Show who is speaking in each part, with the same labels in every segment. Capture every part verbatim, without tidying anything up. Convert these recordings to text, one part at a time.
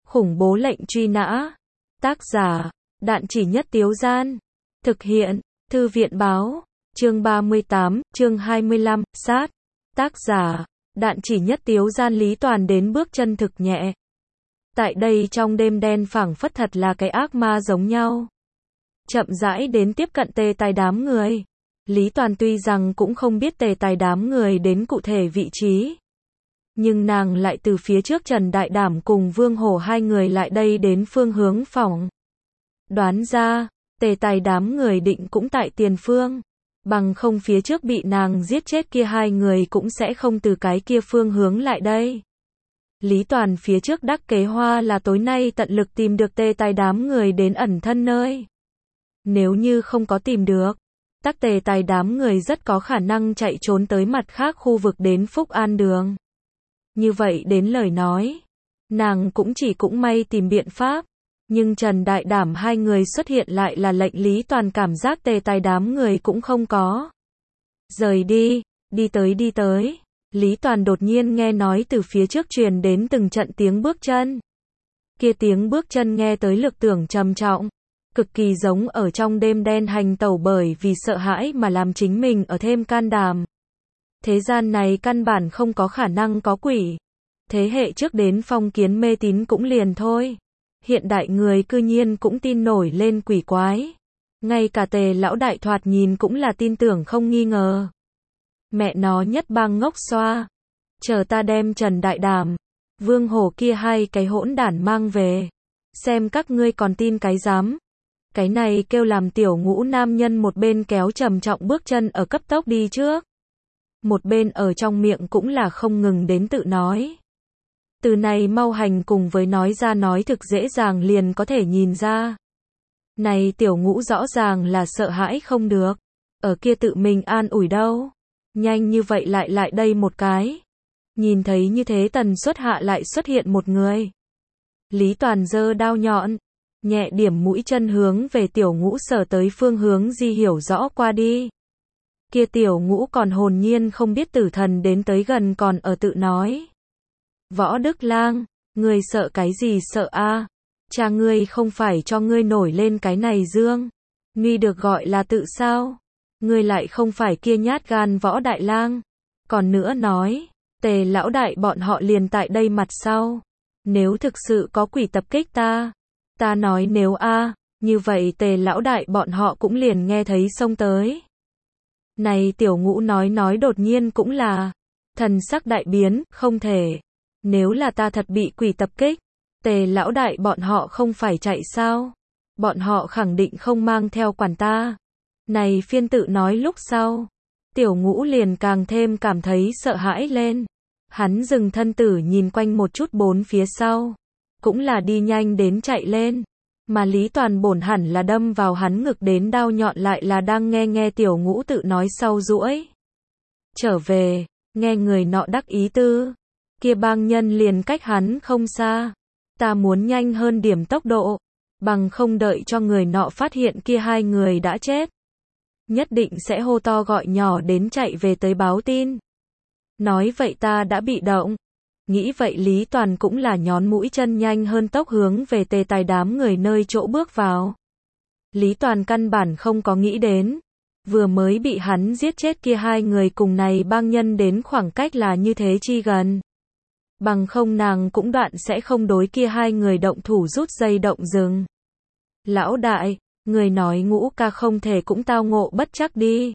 Speaker 1: Khủng bố lệnh truy nã. Tác giả, Đạn Chỉ Nhất Tiếu Gian. Thực hiện, Thư viện Báo. Chương ba mươi tám, chương hai mươi lăm, sát. Tác giả, Đạn Chỉ Nhất Tiếu Gian. Lý Toàn đến bước chân thực nhẹ. Tại đây trong đêm đen phảng phất thật là cái ác ma giống nhau. Chậm rãi đến tiếp cận tề tài đám người. Lý Toàn tuy rằng cũng không biết tề tài đám người đến cụ thể vị trí. Nhưng nàng lại từ phía trước Trần Đại Đảm cùng Vương Hổ hai người lại đây đến phương hướng phòng. Đoán ra, tề tài đám người định cũng tại tiền phương. Bằng không phía trước bị nàng giết chết kia hai người cũng sẽ không từ cái kia phương hướng lại đây. Lý Toàn phía trước đắc kế hoa là tối nay tận lực tìm được tề tài đám người đến ẩn thân nơi. Nếu như không có tìm được, tắc tề tài đám người rất có khả năng chạy trốn tới mặt khác khu vực đến Phúc An Đường. Như vậy đến lời nói, nàng cũng chỉ cũng may tìm biện pháp. Nhưng Trần Đại Đảm hai người xuất hiện lại là lệnh Lý Toàn cảm giác tề tài đám người cũng không có. Rời đi, đi tới đi tới. Lý Toàn đột nhiên nghe nói từ phía trước truyền đến từng trận tiếng bước chân. Kia tiếng bước chân nghe tới lực tưởng trầm trọng. Cực kỳ giống ở trong đêm đen hành tẩu bởi vì sợ hãi mà làm chính mình ở thêm can đảm. Thế gian này căn bản không có khả năng có quỷ. Thế hệ trước đến phong kiến mê tín cũng liền thôi. Hiện đại người cư nhiên cũng tin nổi lên quỷ quái. Ngay cả tề lão đại thoạt nhìn cũng là tin tưởng không nghi ngờ. Mẹ nó nhất bang ngốc xoa. Chờ ta đem Trần Đại Đảm, Vương Hổ kia hai cái hỗn đản mang về. Xem các ngươi còn tin cái dám. Cái này kêu làm tiểu ngũ nam nhân một bên kéo trầm trọng bước chân ở cấp tốc đi trước. Một bên ở trong miệng cũng là không ngừng đến tự nói. Từ này mau hành cùng với nói ra nói thực dễ dàng liền có thể nhìn ra. Này tiểu ngũ rõ ràng là sợ hãi không được. Ở kia tự mình an ủi đâu. Nhanh như vậy lại lại đây một cái. Nhìn thấy như thế tần suất hạ lại xuất hiện một người. Lý Toàn giơ đao nhọn. Nhẹ điểm mũi chân hướng về tiểu ngũ sở tới phương hướng di hiểu rõ qua đi. Kia tiểu ngũ còn hồn nhiên không biết tử thần đến tới gần còn ở tự nói. Võ Đức Lang, ngươi sợ cái gì sợ a? Cha ngươi không phải cho ngươi nổi lên cái này dương. Nguy được gọi là tự sao? Ngươi lại không phải kia nhát gan Võ Đại Lang. Còn nữa nói, tề lão đại bọn họ liền tại đây mặt sau. Nếu thực sự có quỷ tập kích ta, ta nói nếu a, như vậy tề lão đại bọn họ cũng liền nghe thấy xông tới. Này tiểu ngũ nói nói đột nhiên cũng là thần sắc đại biến, không thể. Nếu là ta thật bị quỷ tập kích, tề lão đại bọn họ không phải chạy sao? Bọn họ khẳng định không mang theo quản ta. Này phiên tự nói lúc sau, tiểu ngũ liền càng thêm cảm thấy sợ hãi lên. Hắn dừng thân tử nhìn quanh một chút bốn phía sau, cũng là đi nhanh đến chạy lên. Mà Lý Toàn bổn hẳn là đâm vào hắn ngực đến đao nhọn lại là đang nghe nghe tiểu ngũ tự nói sau duỗi. Trở về, nghe người nọ đắc ý tư. Kia bang nhân liền cách hắn không xa. Ta muốn nhanh hơn điểm tốc độ. Bằng không đợi cho người nọ phát hiện kia hai người đã chết. Nhất định sẽ hô to gọi nhỏ đến chạy về tới báo tin. Nói vậy ta đã bị động. Nghĩ vậy Lý Toàn cũng là nhón mũi chân nhanh hơn tốc hướng về tề tài đám người nơi chỗ bước vào. Lý Toàn căn bản không có nghĩ đến. Vừa mới bị hắn giết chết kia hai người cùng này bang nhân đến khoảng cách là như thế chi gần. Bằng không nàng cũng đoạn sẽ không đối kia hai người động thủ rút dây động rừng. Lão đại, người nói ngũ ca không thể cũng tao ngộ bất chắc đi.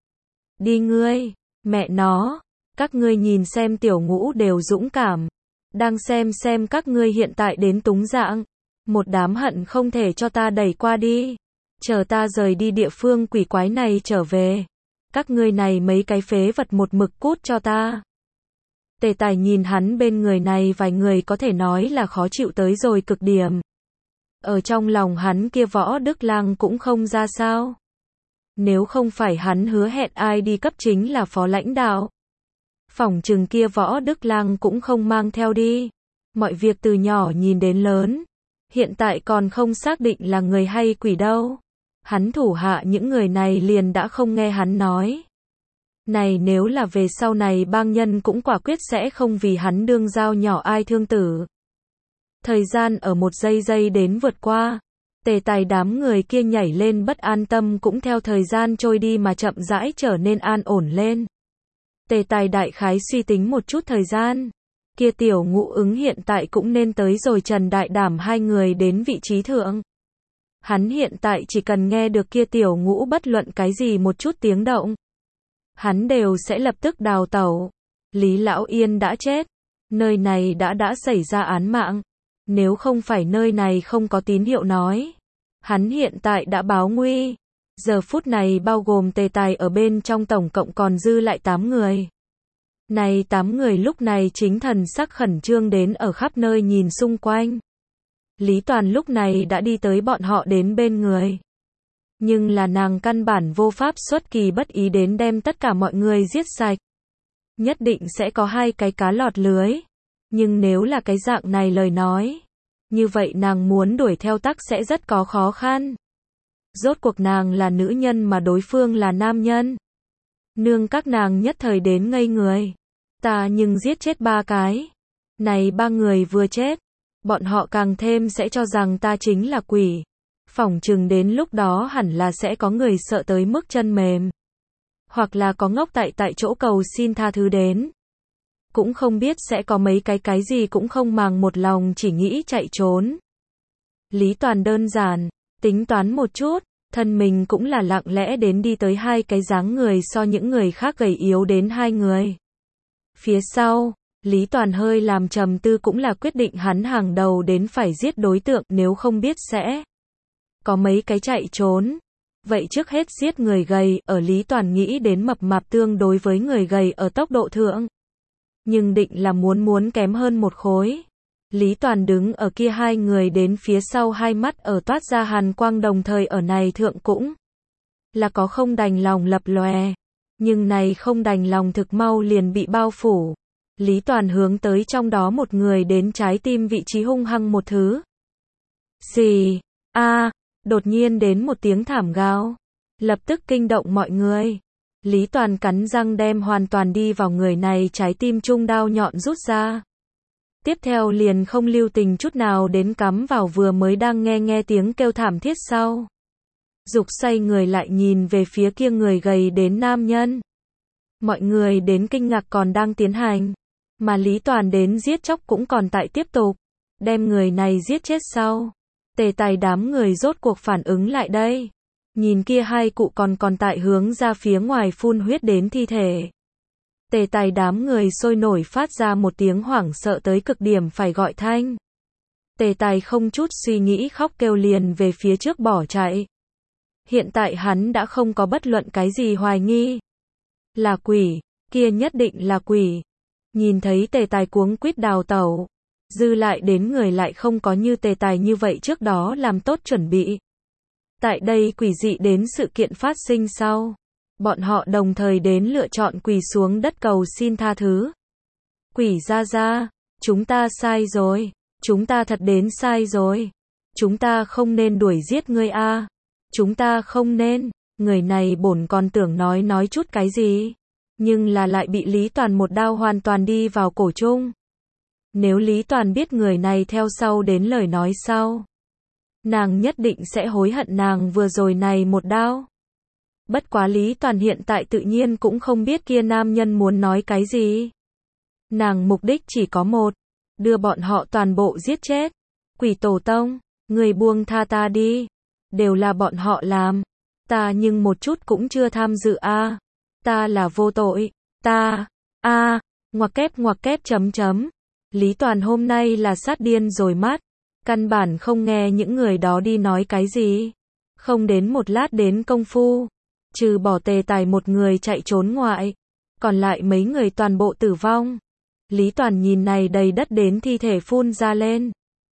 Speaker 1: Đi ngươi, mẹ nó, các ngươi nhìn xem tiểu ngũ đều dũng cảm. Đang xem xem các ngươi hiện tại đến túng dạng. Một đám hận không thể cho ta đẩy qua đi. Chờ ta rời đi địa phương quỷ quái này trở về. Các ngươi này mấy cái phế vật một mực cút cho ta. Tề tài nhìn hắn bên người này vài người có thể nói là khó chịu tới rồi cực điểm. Ở trong lòng hắn kia Võ Đức Lang cũng không ra sao. Nếu không phải hắn hứa hẹn ai đi cấp chính là phó lãnh đạo. Phỏng chừng kia Võ Đức Lang cũng không mang theo đi. Mọi việc từ nhỏ nhìn đến lớn. Hiện tại còn không xác định là người hay quỷ đâu. Hắn thủ hạ những người này liền đã không nghe hắn nói. Này nếu là về sau này bang nhân cũng quả quyết sẽ không vì hắn đương dao nhỏ ai thương tử. Thời gian ở một giây giây đến vượt qua. Tề Tài đám người kia nhảy lên bất an, tâm cũng theo thời gian trôi đi mà chậm rãi trở nên an ổn lên. Tề Tài đại khái suy tính một chút thời gian. Kia Tiểu Ngũ Ứng hiện tại cũng nên tới rồi, Trần Đại Đảm hai người đến vị trí thượng. Hắn hiện tại chỉ cần nghe được kia Tiểu Ngũ bất luận cái gì một chút tiếng động, hắn đều sẽ lập tức đào tẩu. Lý Lão Yên đã chết. Nơi này đã đã xảy ra án mạng. Nếu không phải nơi này không có tín hiệu nói, hắn hiện tại đã báo nguy. Giờ phút này bao gồm Tề Tài ở bên trong tổng cộng còn dư lại tám người. Này tám người lúc này chính thần sắc khẩn trương đến ở khắp nơi nhìn xung quanh. Lý Toàn lúc này đã đi tới bọn họ đến bên người. Nhưng là nàng căn bản vô pháp xuất kỳ bất ý đến đem tất cả mọi người giết sạch. Nhất định sẽ có hai cái cá lọt lưới. Nhưng nếu là cái dạng này lời nói, như vậy nàng muốn đuổi theo tắc sẽ rất có khó khăn. Rốt cuộc nàng là nữ nhân mà đối phương là nam nhân. Nương các nàng nhất thời đến ngây người. Ta nhưng giết chết ba cái. Này ba người vừa chết, bọn họ càng thêm sẽ cho rằng ta chính là quỷ. Phỏng chừng đến lúc đó hẳn là sẽ có người sợ tới mức chân mềm. Hoặc là có ngốc tại tại chỗ cầu xin tha thứ đến. Cũng không biết sẽ có mấy cái cái gì cũng không màng một lòng chỉ nghĩ chạy trốn. Lý Toàn đơn giản, tính toán một chút, thân mình cũng là lặng lẽ đến đi tới hai cái dáng người so những người khác gầy yếu đến hai người. Phía sau, Lý Toàn hơi làm trầm tư, cũng là quyết định hắn hàng đầu đến phải giết đối tượng, nếu không biết sẽ có mấy cái chạy trốn. Vậy trước hết giết người gầy, ở Lý Toàn nghĩ đến mập mạp tương đối với người gầy ở tốc độ thượng. Nhưng định là muốn muốn kém hơn một khối. Lý Toàn đứng ở kia hai người đến phía sau, hai mắt ở toát ra hàn quang, đồng thời ở này thượng cũng là có không đành lòng lập lòe. Nhưng này không đành lòng thực mau liền bị bao phủ. Lý Toàn hướng tới trong đó một người đến trái tim vị trí hung hăng một thứ. Xì, a, đột nhiên đến một tiếng thảm gào, lập tức kinh động mọi người. Lý Toàn cắn răng đem hoàn toàn đi vào người này trái tim trung đao nhọn rút ra. Tiếp theo liền không lưu tình chút nào đến cắm vào vừa mới đang nghe nghe tiếng kêu thảm thiết sau. Dục xoay người lại nhìn về phía kia người gầy đến nam nhân. Mọi người đến kinh ngạc còn đang tiến hành, mà Lý Toàn đến giết chóc cũng còn tại tiếp tục. Đem người này giết chết sau, Tề Tài đám người rốt cuộc phản ứng lại đây. Nhìn kia hai cụ còn còn tại hướng ra phía ngoài phun huyết đến thi thể. Tề Tài đám người sôi nổi phát ra một tiếng hoảng sợ tới cực điểm phải gọi thanh. Tề Tài không chút suy nghĩ khóc kêu liền về phía trước bỏ chạy. Hiện tại hắn đã không có bất luận cái gì hoài nghi. Là quỷ, kia nhất định là quỷ. Nhìn thấy Tề Tài cuống quýt đào tẩu, dư lại đến người lại không có như Tề Tài như vậy trước đó làm tốt chuẩn bị. Tại đây quỷ dị đến sự kiện phát sinh sau, bọn họ đồng thời đến lựa chọn quỳ xuống đất cầu xin tha thứ. Quỷ ra ra, chúng ta sai rồi, chúng ta thật đến sai rồi, chúng ta không nên đuổi giết ngươi a, chúng ta không nên. Người này bổn còn tưởng nói nói chút cái gì, nhưng là lại bị Lý Toàn một đao hoàn toàn đi vào cổ trung. Nếu Lý Toàn biết người này theo sau đến lời nói sau, nàng nhất định sẽ hối hận nàng vừa rồi này một đao. Bất quá Lý Toàn hiện tại tự nhiên cũng không biết kia nam nhân muốn nói cái gì. Nàng mục đích chỉ có một, đưa bọn họ toàn bộ giết chết. Quỷ tổ tông, người buông tha ta đi. Đều là bọn họ làm. Ta nhưng một chút cũng chưa tham dự a. À. Ta là vô tội. Ta, a, à, ngoặc kép ngoặc kép chấm chấm. Lý Toàn hôm nay là sát điên rồi mắt. Căn bản không nghe những người đó đi nói cái gì. Không đến một lát đến công phu, trừ bỏ Tề Tài một người chạy trốn ngoại, còn lại mấy người toàn bộ tử vong. Lý Toàn nhìn này đầy đất đến thi thể phun ra lên.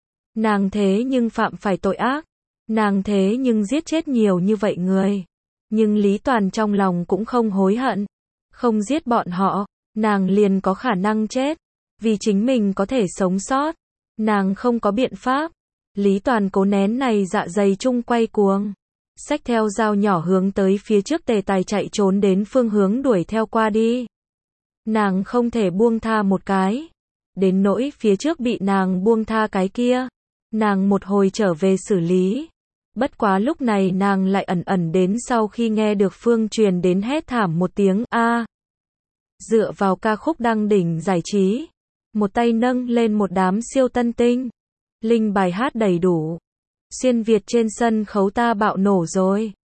Speaker 1: Nàng thế nhưng phạm phải tội ác. Nàng thế nhưng giết chết nhiều như vậy người. Nhưng Lý Toàn trong lòng cũng không hối hận. Không giết bọn họ, nàng liền có khả năng chết. Vì chính mình có thể sống sót, nàng không có biện pháp. Lý Toàn cố nén này dạ dày chung quay cuồng. Xách theo dao nhỏ hướng tới phía trước Tề Tài chạy trốn đến phương hướng đuổi theo qua đi. Nàng không thể buông tha một cái. đến nỗi phía trước bị nàng buông tha cái kia, nàng một hồi trở về xử lý. Bất quá lúc này nàng lại ẩn ẩn đến sau khi nghe được Phương truyền đến hét thảm một tiếng a. Dựa vào ca khúc đăng đỉnh giải trí, một tay nâng lên một đám siêu tân tinh, linh bài hát đầy đủ. Xuyên Việt trên sân khấu ta bạo nổ rồi.